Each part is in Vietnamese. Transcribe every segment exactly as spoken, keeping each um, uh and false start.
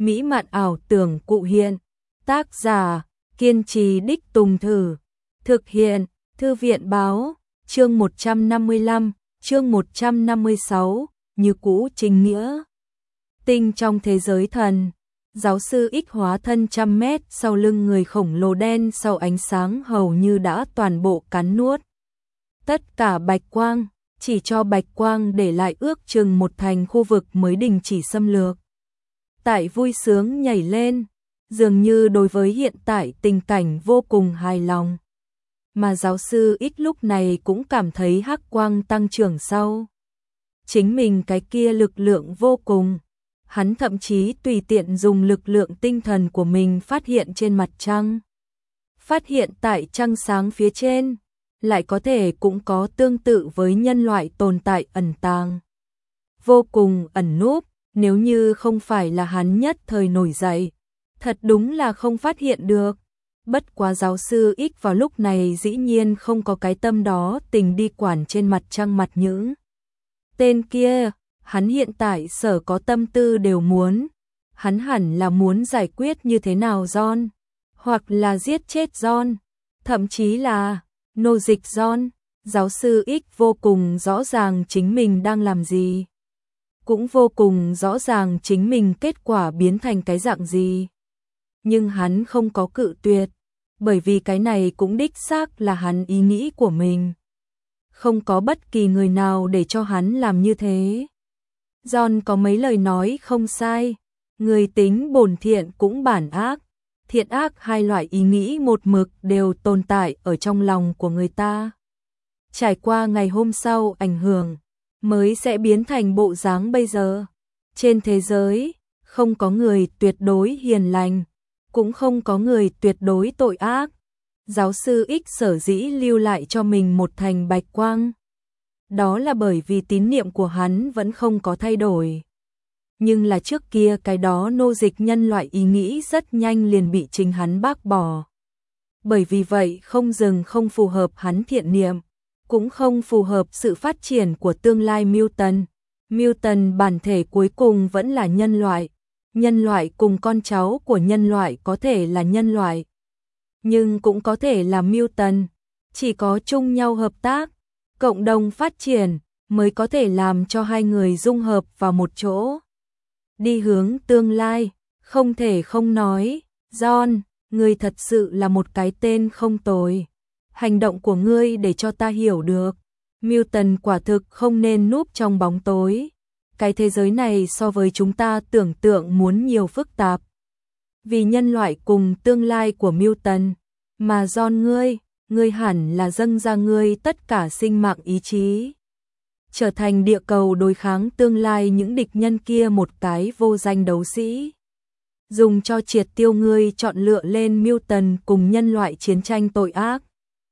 mỹ mạn ảo tưởng cụ hiện. Tác giả, kiên trì đích tùng thử. Thực hiện, Thư viện báo, chương một trăm năm mươi lăm, chương một trăm năm mươi sáu, như cũ chính nghĩa. Tinh trong thế giới thần, giáo sư X hóa thân trăm mét sau lưng người khổng lồ đen sau ánh sáng hầu như đã toàn bộ cắn nuốt. Tất cả bạch quang, chỉ cho bạch quang để lại ước chừng một thành khu vực mới đình chỉ xâm lược. Tại vui sướng nhảy lên, dường như đối với hiện tại tình cảnh vô cùng hài lòng. Mà giáo sư X lúc này cũng cảm thấy hắc quang tăng trưởng sau. Chính mình cái kia lực lượng vô cùng. Hắn thậm chí tùy tiện dùng lực lượng tinh thần của mình phát hiện trên mặt trăng. Phát hiện tại trăng sáng phía trên, lại có thể cũng có tương tự với nhân loại tồn tại ẩn tàng. Vô cùng ẩn núp, nếu như không phải là hắn nhất thời nổi dậy, thật đúng là không phát hiện được. Bất quá giáo sư X vào lúc này dĩ nhiên không có cái tâm đó tình đi quản trên mặt trăng mặt những tên kia. Hắn hiện tại sở có tâm tư đều muốn. Hắn hẳn là muốn giải quyết như thế nào John, hoặc là giết chết John, thậm chí là nô dịch John. Giáo sư X vô cùng rõ ràng chính mình đang làm gì, cũng vô cùng rõ ràng chính mình kết quả biến thành cái dạng gì. Nhưng hắn không có cự tuyệt, bởi vì cái này cũng đích xác là hắn ý nghĩ của mình. Không có bất kỳ người nào để cho hắn làm như thế. John có mấy lời nói không sai, người tính bổn thiện cũng bản ác, thiện ác hai loại ý nghĩ một mực đều tồn tại ở trong lòng của người ta. Trải qua ngày hôm sau ảnh hưởng, mới sẽ biến thành bộ dáng bây giờ. Trên thế giới, không có người tuyệt đối hiền lành, cũng không có người tuyệt đối tội ác. Giáo sư X sở dĩ lưu lại cho mình một thành bạch quang. Đó là bởi vì tín niệm của hắn vẫn không có thay đổi. Nhưng là trước kia cái đó nô dịch nhân loại ý nghĩ rất nhanh liền bị chính hắn bác bỏ. Bởi vì vậy không dừng không phù hợp hắn thiện niệm, cũng không phù hợp sự phát triển của tương lai Milton. Milton bản thể cuối cùng vẫn là nhân loại. Nhân loại cùng con cháu của nhân loại có thể là nhân loại, nhưng cũng có thể là Milton. Chỉ có chung nhau hợp tác, cộng đồng phát triển mới có thể làm cho hai người dung hợp vào một chỗ, đi hướng tương lai. Không thể không nói, John, ngươi thật sự là một cái tên không tồi. Hành động của ngươi để cho ta hiểu được, Milton quả thực không nên núp trong bóng tối. Cái thế giới này so với chúng ta tưởng tượng muốn nhiều phức tạp. Vì nhân loại cùng tương lai của Milton, mà John ngươi, ngươi hẳn là dâng ra ngươi tất cả sinh mạng ý chí, trở thành địa cầu đối kháng tương lai những địch nhân kia một cái vô danh đấu sĩ. Dùng cho triệt tiêu ngươi chọn lựa lên Milton cùng nhân loại chiến tranh tội ác.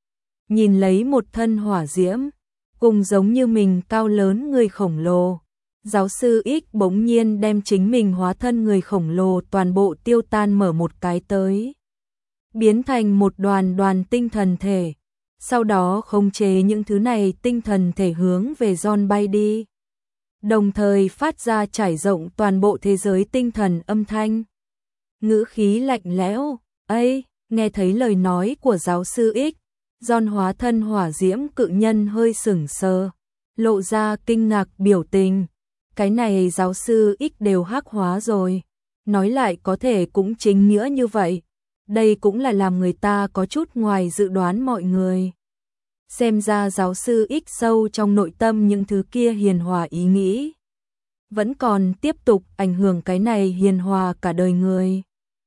Nhìn lấy một thân hỏa diễm, cùng giống như mình cao lớn người khổng lồ. Giáo sư X bỗng nhiên đem chính mình hóa thân người khổng lồ toàn bộ tiêu tan mở một cái tới. Biến thành một đoàn đoàn tinh thần thể. Sau đó khống chế những thứ này tinh thần thể hướng về John bay đi. Đồng thời phát ra trải rộng toàn bộ thế giới tinh thần âm thanh. Ngữ khí lạnh lẽo, ấy, nghe thấy lời nói của giáo sư X. John hóa thân hỏa diễm cự nhân hơi sững sờ, lộ ra kinh ngạc biểu tình. Cái này giáo sư X đều hắc hóa rồi. Nói lại có thể cũng chính nghĩa như vậy. Đây cũng là làm người ta có chút ngoài dự đoán mọi người. Xem ra giáo sư X sâu trong nội tâm những thứ kia hiền hòa ý nghĩ, vẫn còn tiếp tục ảnh hưởng cái này hiền hòa cả đời người.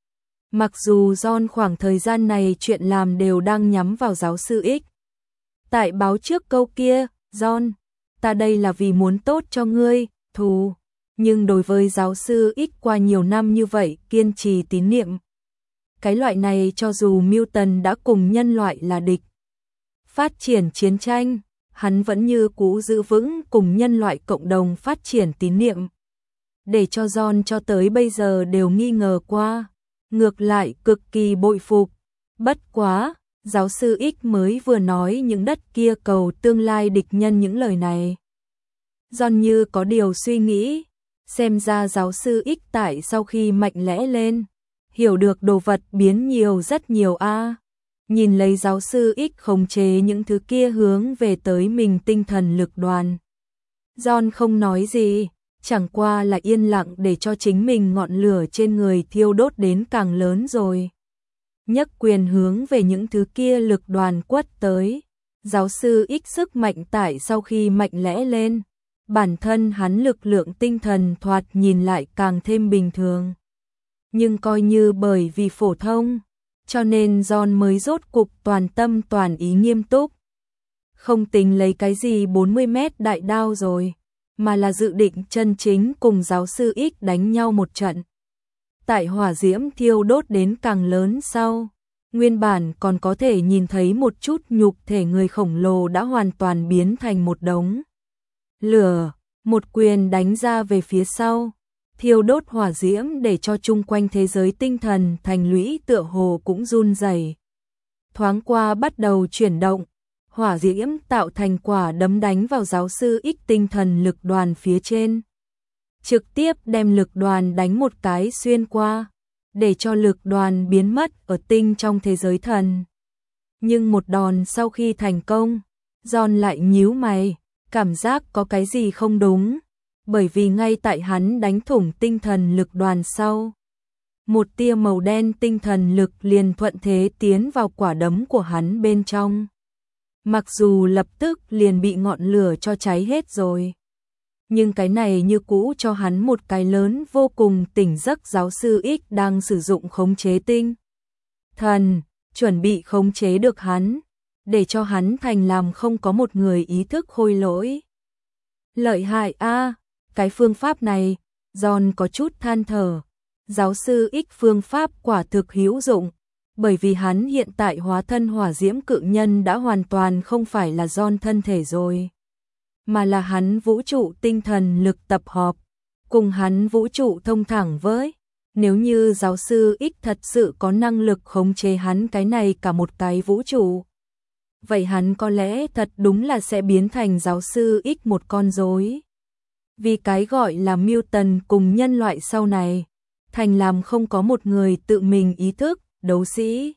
Mặc dù John khoảng thời gian này chuyện làm đều đang nhắm vào giáo sư X. Tại báo trước câu kia, John, ta đây là vì muốn tốt cho ngươi, thù. Nhưng đối với giáo sư X qua nhiều năm như vậy kiên trì tín niệm. Cái loại này cho dù Milton đã cùng nhân loại là địch, phát triển chiến tranh, hắn vẫn như cũ giữ vững cùng nhân loại cộng đồng phát triển tín niệm. Để cho John cho tới bây giờ đều nghi ngờ qua, ngược lại cực kỳ bội phục. Bất quá, giáo sư X mới vừa nói những đất kia cầu tương lai địch nhân những lời này. John như có điều suy nghĩ, Xem ra giáo sư X tại sau khi mạnh lẽ lên, hiểu được đồ vật biến nhiều rất nhiều a. Nhìn lấy giáo sư X khống chế những thứ kia hướng về tới mình tinh thần lực đoàn. John không nói gì, chẳng qua là yên lặng để cho chính mình ngọn lửa trên người thiêu đốt đến càng lớn rồi. Nhấc quyền hướng về những thứ kia lực đoàn quất tới. Giáo sư X sức mạnh tại sau khi mạnh lẽ lên, bản thân hắn lực lượng tinh thần thoạt nhìn lại càng thêm bình thường. Nhưng coi như bởi vì phổ thông, cho nên John mới rốt cục toàn tâm toàn ý nghiêm túc. Không tính lấy cái gì bốn mươi mét đại đao rồi, mà là dự định chân chính cùng giáo sư X đánh nhau một trận. Tại hỏa diễm thiêu đốt đến càng lớn sau, nguyên bản còn có thể nhìn thấy một chút nhục thể người khổng lồ đã hoàn toàn biến thành một đống lửa, một quyền đánh ra về phía sau, thiêu đốt hỏa diễm để cho chung quanh thế giới tinh thần thành lũy tựa hồ cũng run rẩy. Thoáng qua bắt đầu chuyển động, hỏa diễm tạo thành quả đấm đánh vào giáo sư X tinh thần lực đoàn phía trên. Trực tiếp đem lực đoàn đánh một cái xuyên qua, để cho lực đoàn biến mất ở tinh trong thế giới thần. Nhưng một đòn sau khi thành công, John lại nhíu mày, cảm giác có cái gì không đúng, bởi vì ngay tại hắn đánh thủng tinh thần lực đoàn sau, một tia màu đen tinh thần lực liền thuận thế tiến vào quả đấm của hắn bên trong. Mặc dù lập tức liền bị ngọn lửa cho cháy hết rồi, nhưng cái này như cũ cho hắn một cái lớn vô cùng tỉnh giấc. Giáo sư X đang sử dụng khống chế tinh thần, chuẩn bị khống chế được hắn, để cho hắn thành làm không có một người ý thức khôi lỗi. Lợi hại a, cái phương pháp này, John có chút than thở. Giáo sư X phương pháp quả thực hữu dụng, bởi vì hắn hiện tại hóa thân hỏa diễm cự nhân đã hoàn toàn không phải là John thân thể rồi, mà là hắn vũ trụ tinh thần lực tập hợp, cùng hắn vũ trụ thông thẳng với. Nếu như giáo sư X thật sự có năng lực khống chế hắn cái này cả một cái vũ trụ, vậy hắn có lẽ thật đúng là sẽ biến thành giáo sư X một con rối. Vì cái gọi là mutant cùng nhân loại sau này, thành làm không có một người tự mình ý thức, đấu sĩ.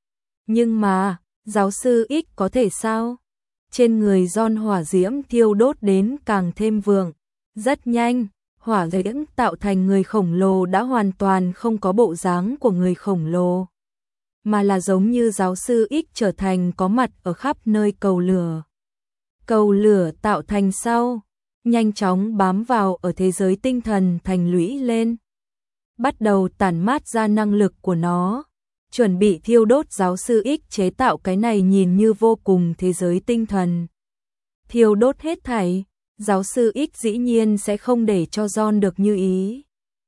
Nhưng mà, giáo sư X có thể sao? Trên người John hỏa diễm thiêu đốt đến càng thêm vượng. Rất nhanh, hỏa diễm tạo thành người khổng lồ đã hoàn toàn không có bộ dáng của người khổng lồ, mà là giống như giáo sư X trở thành có mặt ở khắp nơi cầu lửa. Cầu lửa tạo thành sau, nhanh chóng bám vào ở thế giới tinh thần thành lũy lên, bắt đầu tản mát ra năng lực của nó, chuẩn bị thiêu đốt giáo sư X chế tạo cái này nhìn như vô cùng thế giới tinh thần. Thiêu đốt hết thảy, giáo sư X dĩ nhiên sẽ không để cho John được như ý.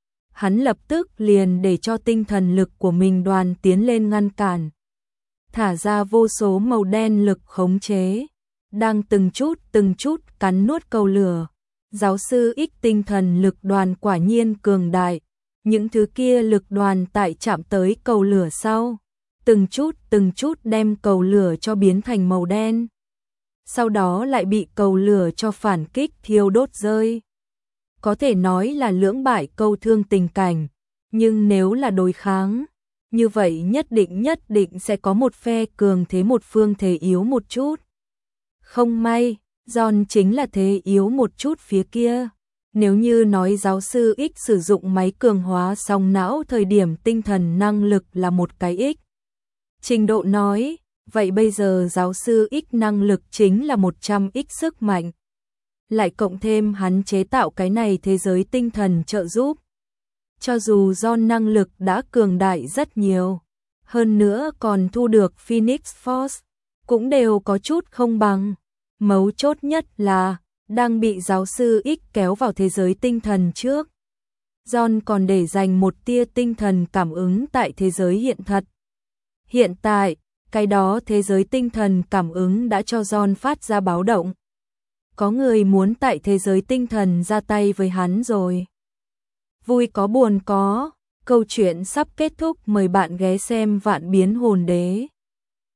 Hắn lập tức liền để cho tinh thần lực của mình đoàn tiến lên ngăn cản, thả ra vô số màu đen lực khống chế, đang từng chút từng chút cắn nuốt cầu lửa. Giáo sư X tinh thần lực đoàn quả nhiên cường đại, những thứ kia lực đoàn tại chạm tới cầu lửa sau, từng chút từng chút đem cầu lửa cho biến thành màu đen, sau đó lại bị cầu lửa cho phản kích thiêu đốt rơi. Có thể nói là lưỡng bại câu thương tình cảnh, nhưng nếu là đối kháng, như vậy nhất định nhất định sẽ có một phe cường thế một phương thế yếu một chút. Không may, John chính là thế yếu một chút phía kia. Nếu như nói giáo sư X sử dụng máy cường hóa song não thời điểm tinh thần năng lực là một cái X trình độ nói, vậy bây giờ giáo sư X năng lực chính là một trăm x sức mạnh. Lại cộng thêm hắn chế tạo cái này thế giới tinh thần trợ giúp. Cho dù John năng lực đã cường đại rất nhiều, hơn nữa còn thu được Phoenix Force, cũng đều có chút không bằng. Mấu chốt nhất là, đang bị giáo sư X kéo vào thế giới tinh thần trước, John còn để dành một tia tinh thần cảm ứng tại thế giới hiện thật. Hiện tại, cái đó thế giới tinh thần cảm ứng đã cho John phát ra báo động. Có người muốn tại thế giới tinh thần ra tay với hắn rồi. Vui có buồn có, câu chuyện sắp kết thúc, mời bạn ghé xem Vạn Biến Hồn Đế.